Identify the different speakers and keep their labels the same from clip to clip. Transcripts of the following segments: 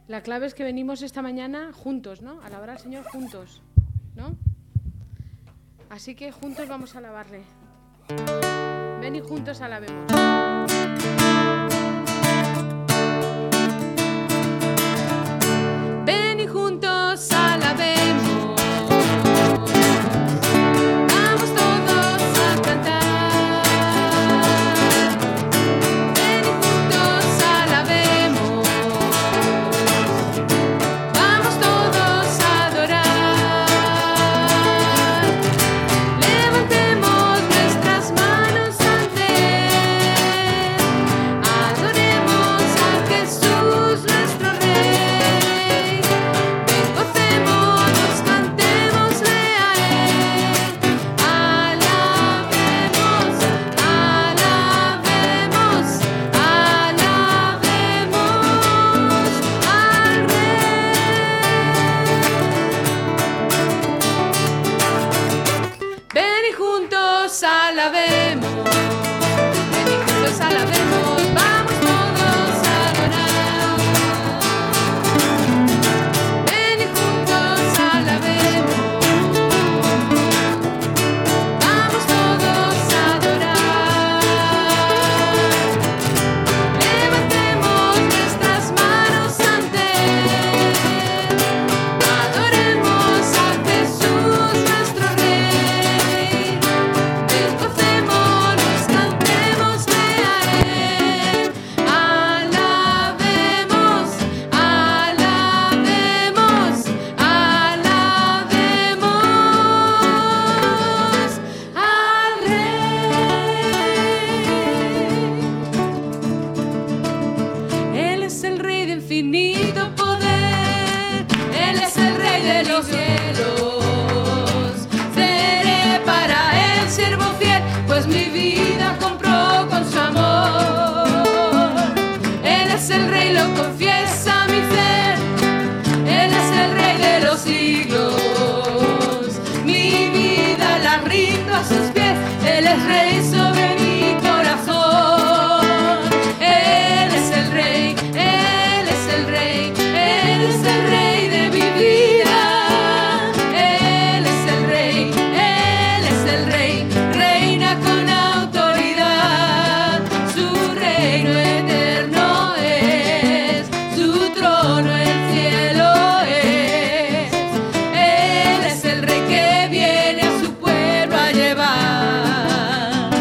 Speaker 1: La clave es que venimos esta mañana juntos, ¿no? A alabar al Señor juntos, ¿no? Así que juntos vamos a alabarle. Ven y juntos alabemos. Ven y juntos alabemos. Vamos todos a cantar. Ven y juntos alabemos. Vamos todos a adorar. Levantemos nuestras manos ante Él. Adoremos a Jesús nuestro Rey. Ven, gocémonos, cantémosle a Él. Alabemos, alabemos, alabemos al Rey. Ven y juntos alabemos. Ven y juntos alabemos. Vamos todos a adorar. Ven y juntos alabemos. Vamos todos a adorar. Levantemos nuestras manos ante Él. Adoremos a Jesús nuestro Rey. Ven, gocémonos, cantémosle a Él. Alabemos, alabemos, alabemos al Rey. Él es el Rey de infinito poder. Él es el Rey de los cielos. Seré para Él siervo fiel, pues mi vida compró con su amor. Él es el Rey, lo confiesa mi fe. Él es el Rey de los siglos. Mi vida la rindo a sus pies. Él es Rey sobre mi corazón. Él es el Rey, Él es el Rey, Él es el Rey de mi vida. Él es el Rey, Él es el Rey, reina con autoridad. Su reino eterno es, su trono el cielo es. Él es el Rey que viene a su pueblo a llevar.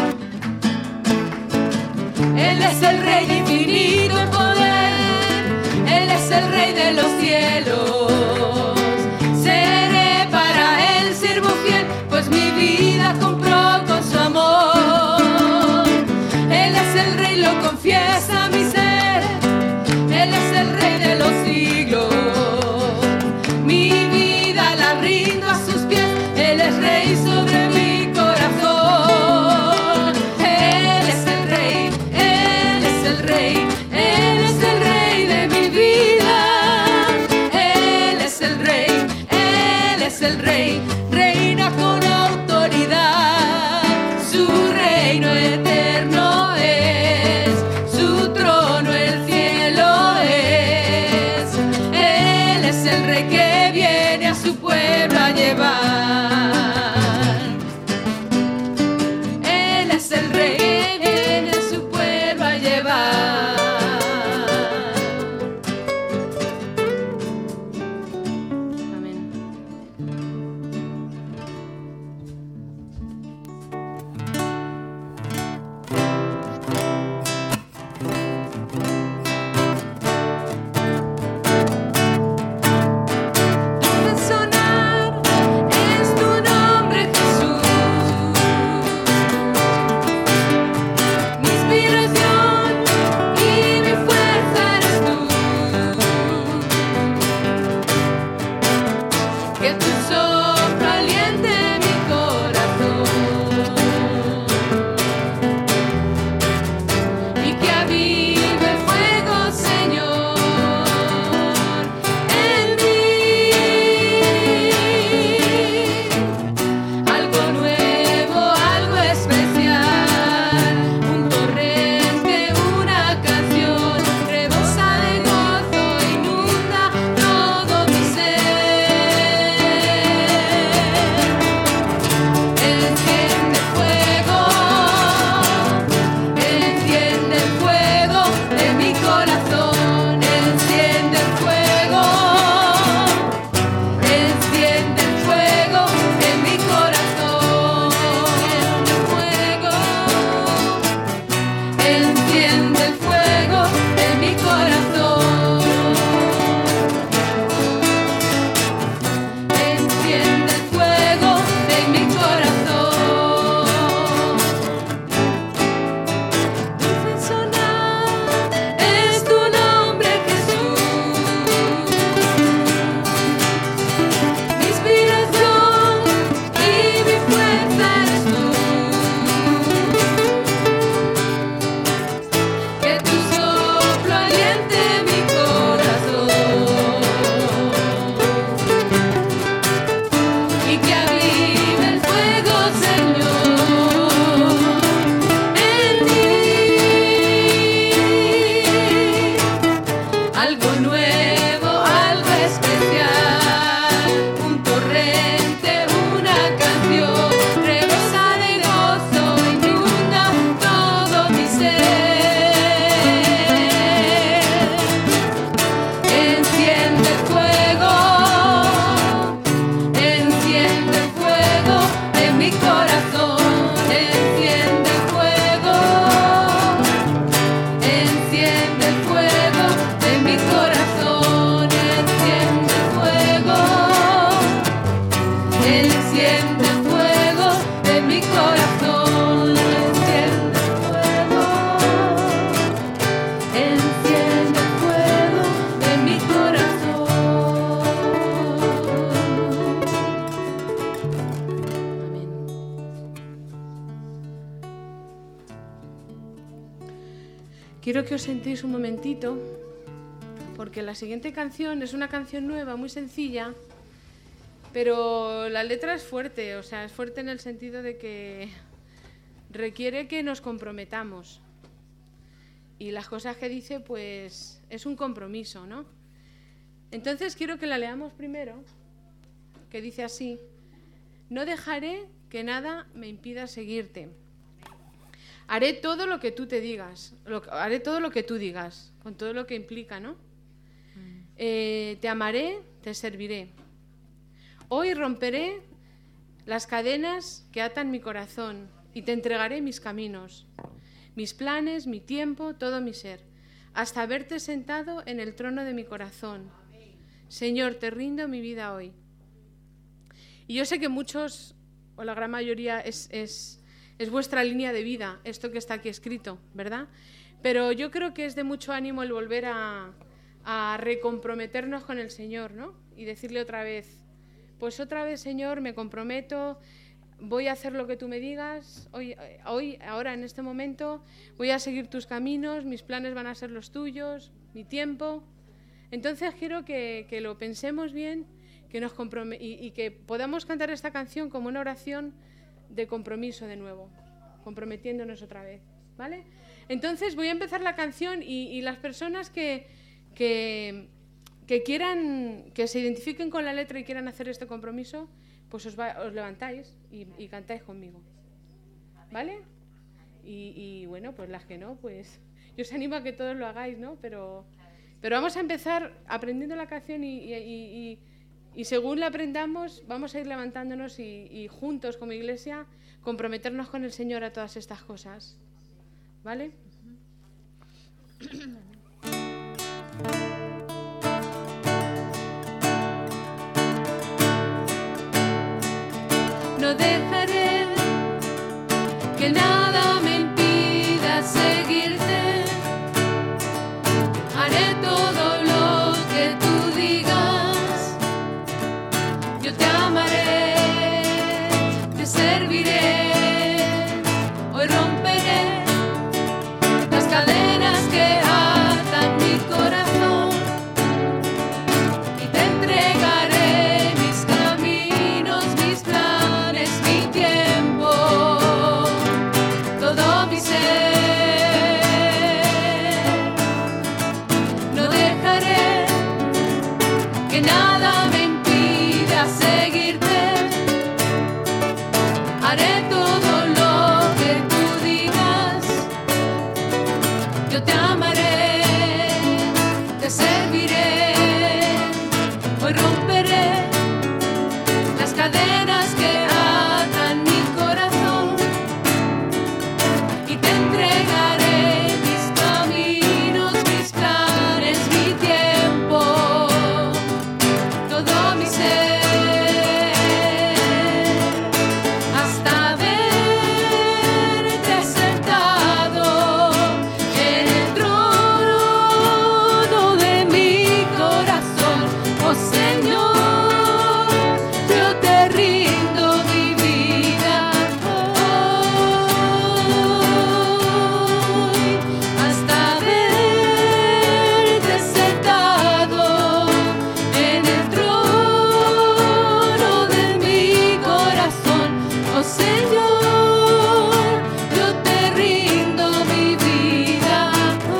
Speaker 1: Él es el Rey de infinito poder. Él es el Rey de los cielos. Seré para Él siervo fiel, pues mi vida compró con su amor. Él es el Rey, lo confiesa mi ser. Él es el Rey de los siglos. Mi vida la rindo a sus pies. Él es Rey sobre mi corazón. Él es el Rey, Él es el Rey, Él es el Rey de mi vida. Él es el Rey, Él es el Rey, reina con autoridad. Su reino eterno es, su trono el cielo es. Él es el Rey que viene a su pueblo a llevar. Él es el Rey que viene a su pueblo a llevar. Amén. quiero que os sentéis un momentito, porque la siguiente canción es una canción nueva, muy sencilla, pero la letra es fuerte, o sea, es fuerte en el sentido de que requiere que nos comprometamos. Y las cosas que dice, pues, es un compromiso, ¿no? Entonces quiero que la leamos primero, que dice así: no dejaré que nada me impida seguirte. Haré todo lo que tú te digas, haré todo lo que tú digas, con todo lo que implica, ¿no? Te amaré, te serviré. Hoy romperé las cadenas que atan mi corazón y te entregaré mis caminos, mis planes, mi tiempo, todo mi ser, hasta verte sentado en el trono de mi corazón. Señor, te rindo mi vida hoy. Y yo sé que muchos, o la gran mayoría, es vuestra línea de vida, esto que está aquí escrito, ¿verdad? Pero yo creo que es de mucho ánimo el volver a recomprometernos con el Señor, ¿no? Y decirle otra vez, pues otra vez, Señor, me comprometo, voy a hacer lo que tú me digas, hoy, ahora, en este momento, voy a seguir tus caminos, mis planes van a ser los tuyos, mi tiempo. Entonces quiero que lo pensemos bien, que nos y que podamos cantar esta canción como una oración de compromiso de nuevo, comprometiéndonos otra vez, ¿vale? Entonces voy a empezar la canción y las personas que quieran, que se identifiquen con la letra y quieran hacer este compromiso, pues os levantáis y cantáis conmigo, ¿vale? Y bueno, pues las que no, pues yo os animo a que todos lo hagáis, ¿no? Pero vamos a empezar aprendiendo la canción y según la aprendamos vamos a ir levantándonos y juntos como iglesia comprometernos con el Señor a todas estas cosas, ¿vale? No dejaré que nada me impida seguirte. Haré todo lo que tú digas. Yo te amaré, te serviré. Hoy romperé las cadenas que atan mi corazón y te entregaré mis caminos, mis planes, mi tiempo, todo mi ser. No dejaré que nada me impida seguirte. Haré todo lo que tú digas. Yo te amaré, te serviré. Hoy romperé las cadenas que atan mi corazón y te entregaré mis caminos, mis planes, mi tiempo, todo mi ser, hasta verte sentado en el trono de mi corazón. Oh Señor, yo te rindo mi vida hoy, hasta verte sentado en el trono de mi corazón. Oh Señor, yo te rindo mi vida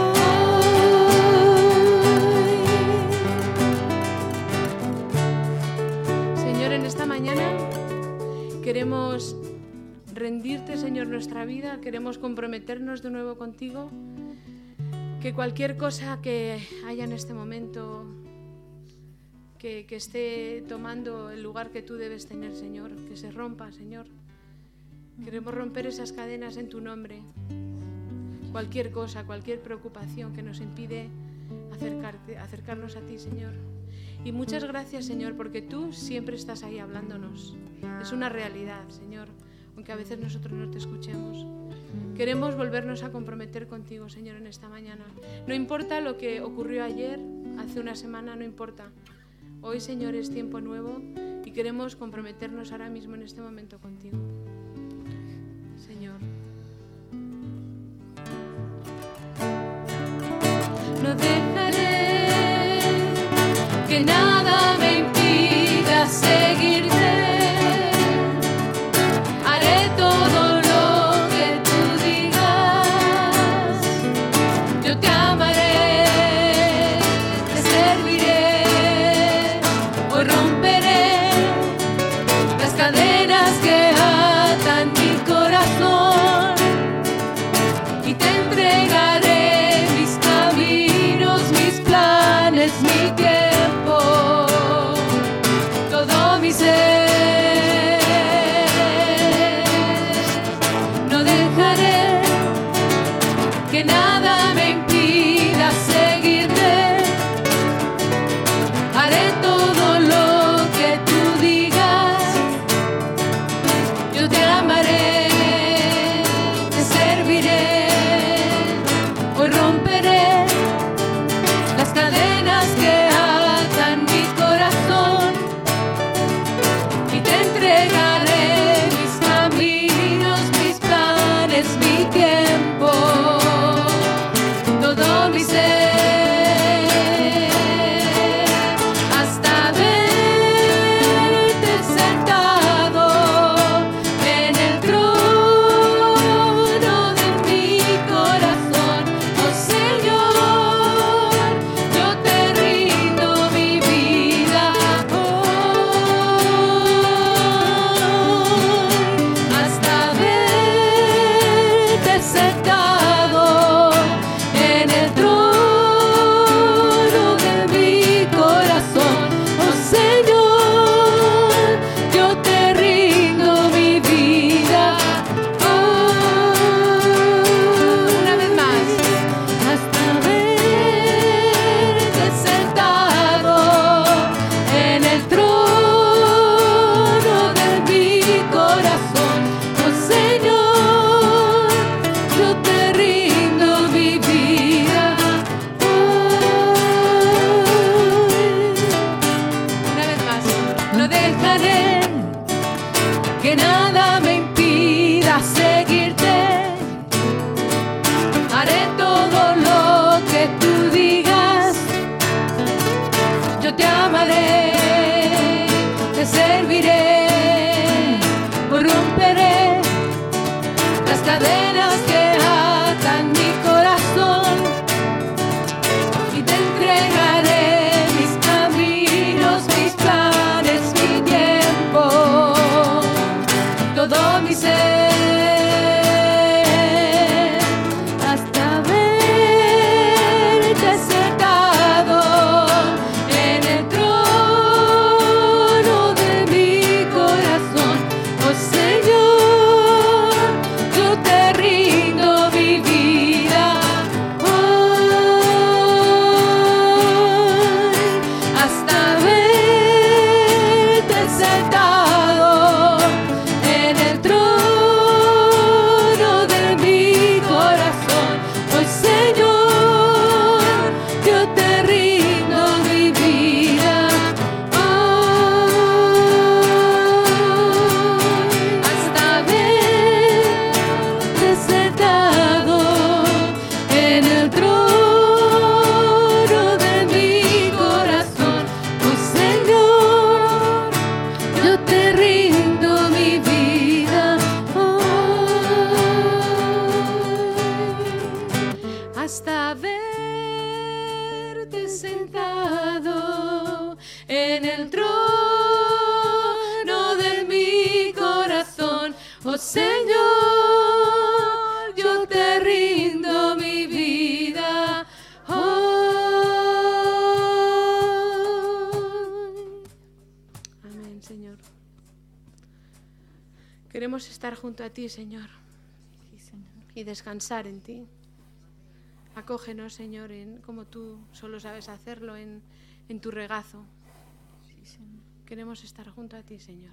Speaker 1: hoy. Señor, en esta mañana queremos rendirte, Señor, nuestra vida, queremos comprometernos de nuevo contigo, que cualquier cosa que haya en este momento que esté tomando el lugar que tú debes tener, Señor, que se rompa, Señor. Queremos romper esas cadenas en tu nombre. Cualquier cosa, cualquier preocupación que nos impide acercarnos a ti, Señor. Y muchas gracias, Señor, porque tú siempre estás ahí hablándonos. Es una realidad, Señor, aunque a veces nosotros no te escuchemos. Queremos volvernos a comprometer contigo, Señor, en esta mañana. No importa lo que ocurrió ayer, hace una semana, no importa. Hoy, Señor, es tiempo nuevo y queremos comprometernos ahora mismo en este momento contigo. Señor. no dejaré que nada me impida seguirte. Haré todo lo que tú digas. Yo te amaré, te serviré. Hoy romperé las cadenas que atan mi corazón y te entregaré mis caminos, mis planes, mi tiempo, todo mi ser. No dejaré que nada me impida seguirte. Haré todo lo que tú digas. Yo te amaré, te serviré. Hoy romperé las cadenas que atan mi corazón y te entregaré mis caminos, mis planes, mi tiempo, todo mi ser. Hasta verte sentado en el trono de mi corazón. Oh Señor, yo te rindo mi vida hoy. Hasta verte sentado en el trono de mi corazón. Oh Señor, yo te rindo mi vida hoy. Una vez más. Hasta verte sentado en el trono de mi corazón. Oh Señor, yo te rindo mi vida hoy. Una vez más. No dejaré que nada me impida seguirte. Haré todo lo que tú digas. Yo te amaré, te serviré. Hoy romperé las cadenas que atan mi corazón y te entregaré mis caminos, mis planes, mi tiempo, todo mi ser. Hasta verte sentado en el trono de mi corazón. Oh Señor, yo te rindo mi vida hoy. Hasta verte sentado en el trono de mi corazón. Oh Señor, yo te rindo mi vida hoy. Hasta verte sentado en el trono de mi corazón. Oh Señor, yo te rindo mi vida hoy. Hasta verte sentado en el trono de mi corazón. Oh Señor, yo te rindo mi vida hoy. Amén, Señor. Queremos estar junto a ti, Señor, y descansar en ti. Acógenos, Señor, como tú solo sabes hacerlo, en tu regazo. Queremos estar junto a ti, Señor.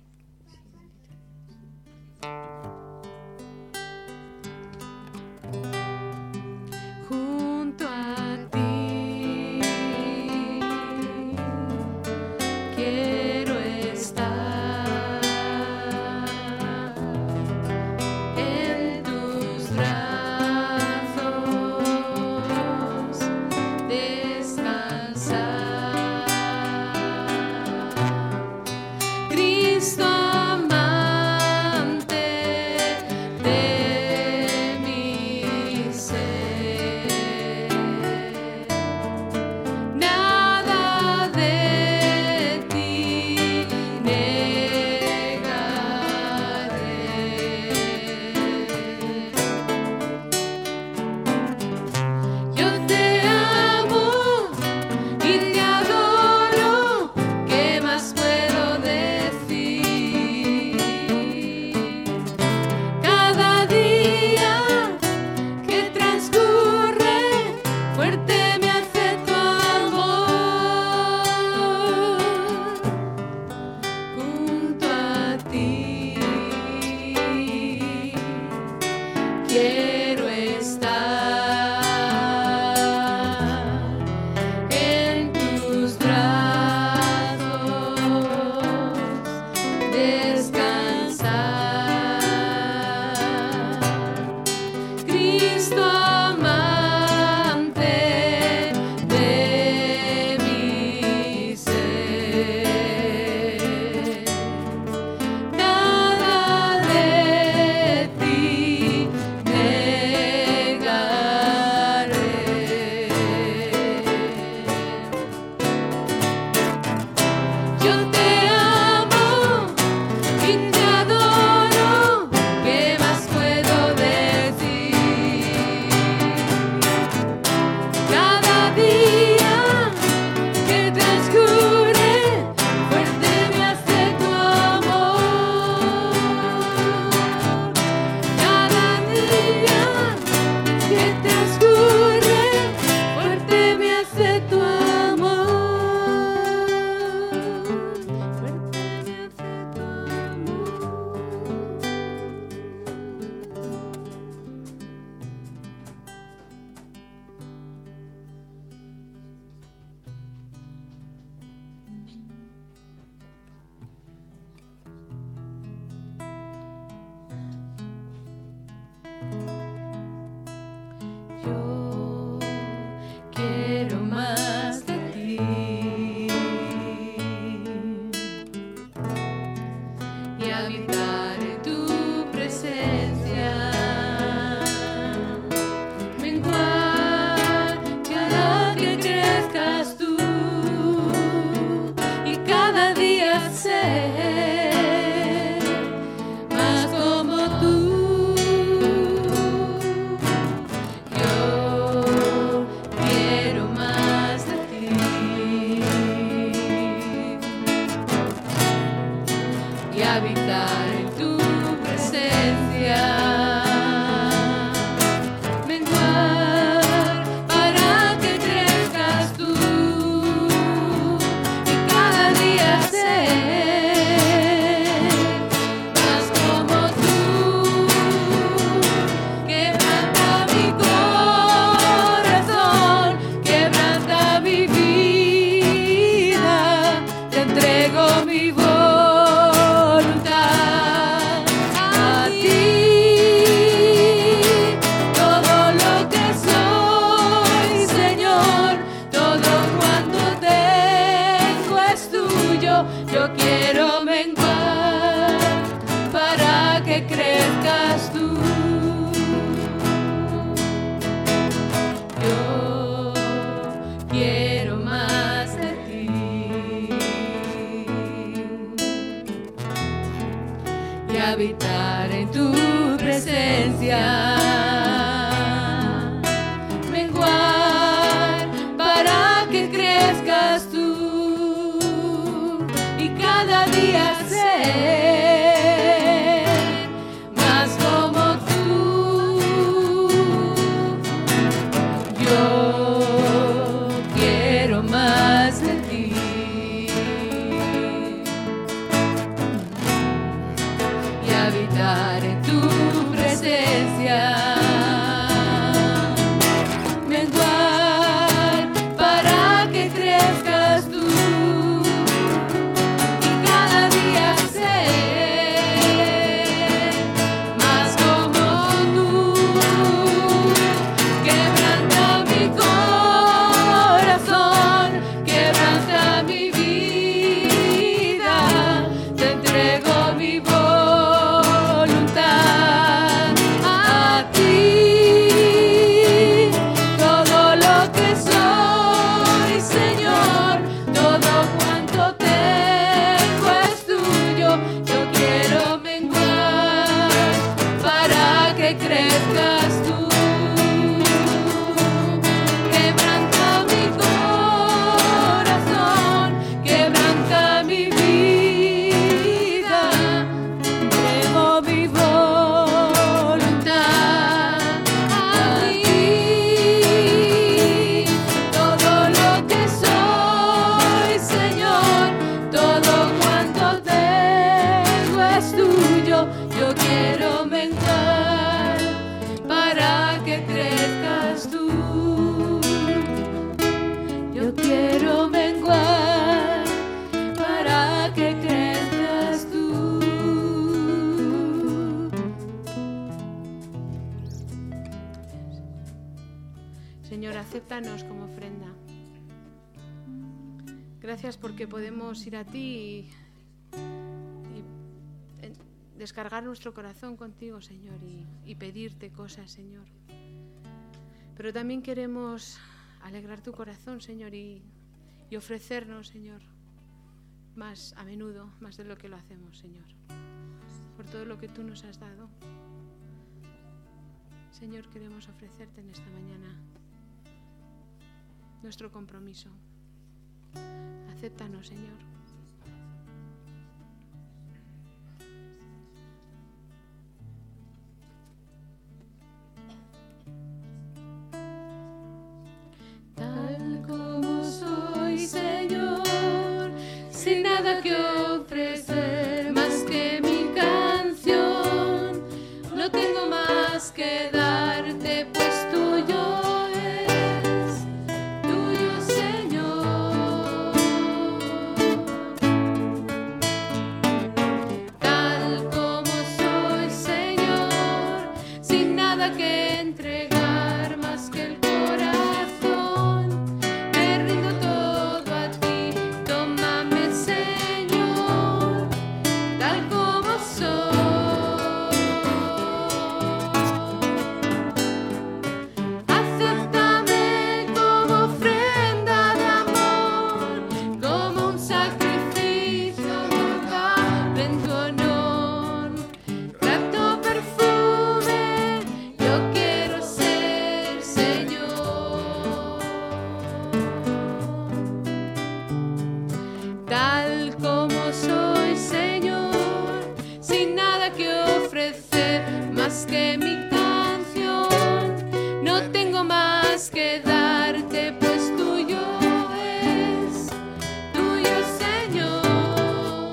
Speaker 1: Junto a ti quiero estar, en tus brazos habitar en tu presencia, menguar para que crezcas tú y cada día ser más como tú. Yo quiero más de ti. Habitar en tu presencia, menguar para que crezcas tú y cada día ser más como tú. Quebranta mi corazón, quebranta mi vida, te entrego mi voz. Crezcas tú, quebranta mi corazón, quebranta mi vida, entrego mi voluntad a ti. Todo lo que soy, Señor, todo cuanto tengo es tuyo. Yo quiero menguar para que crezcas tú. Yo quiero menguar para que crezcas tú.
Speaker 2: Señor, acéptanos como ofrenda. Gracias porque podemos ir a ti y descargar nuestro corazón contigo, Señor, y pedirte cosas, Señor. Pero también queremos alegrar tu corazón, Señor, y ofrecernos, Señor, más a menudo, más de lo que lo hacemos, Señor. Por todo lo que tú nos has dado. Señor, queremos ofrecerte en esta mañana nuestro compromiso. Acéptanos, Señor.
Speaker 1: Tal como soy, Señor, sin nada que ofrecer más que mi canción, no tengo más que darte, pues tuyo es, tuyo, Señor. Tal como soy, Señor, sin nada que entregar más que el corazón, me rindo todo a ti, tómame, Señor, tal como soy. Acéptame como ofrenda de amor, como un sacrificio agradable en tu honor. Grato perfume, yo quiero ser, Señor. Tal como soy, Señor, sin nada que ofrecer más que mi canción, no tengo más que darte, pues tuyo es, tuyo, Señor.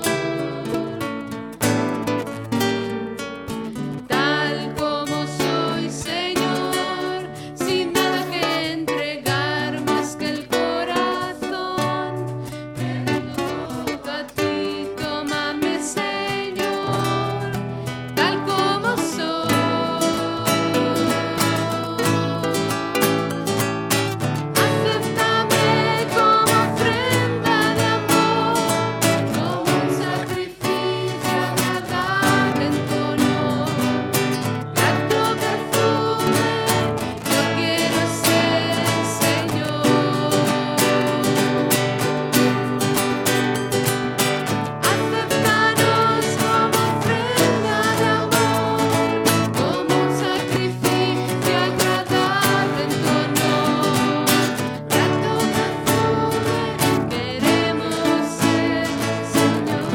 Speaker 1: Tal como soy, Señor, sin nada que entregar más que el corazón, me rindo todo a ti, tómame, Señor, tal como soy. Acéptame como ofrenda de amor, como un sacrificio agradable en tu honor. Grato perfume, yo quiero ser, Señor. Acéptanos como ofrenda de amor, como un sacrificio agradable en tu honor. Grato perfume, queremos ser, Señor.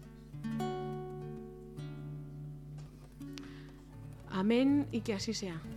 Speaker 2: Amén y que así sea.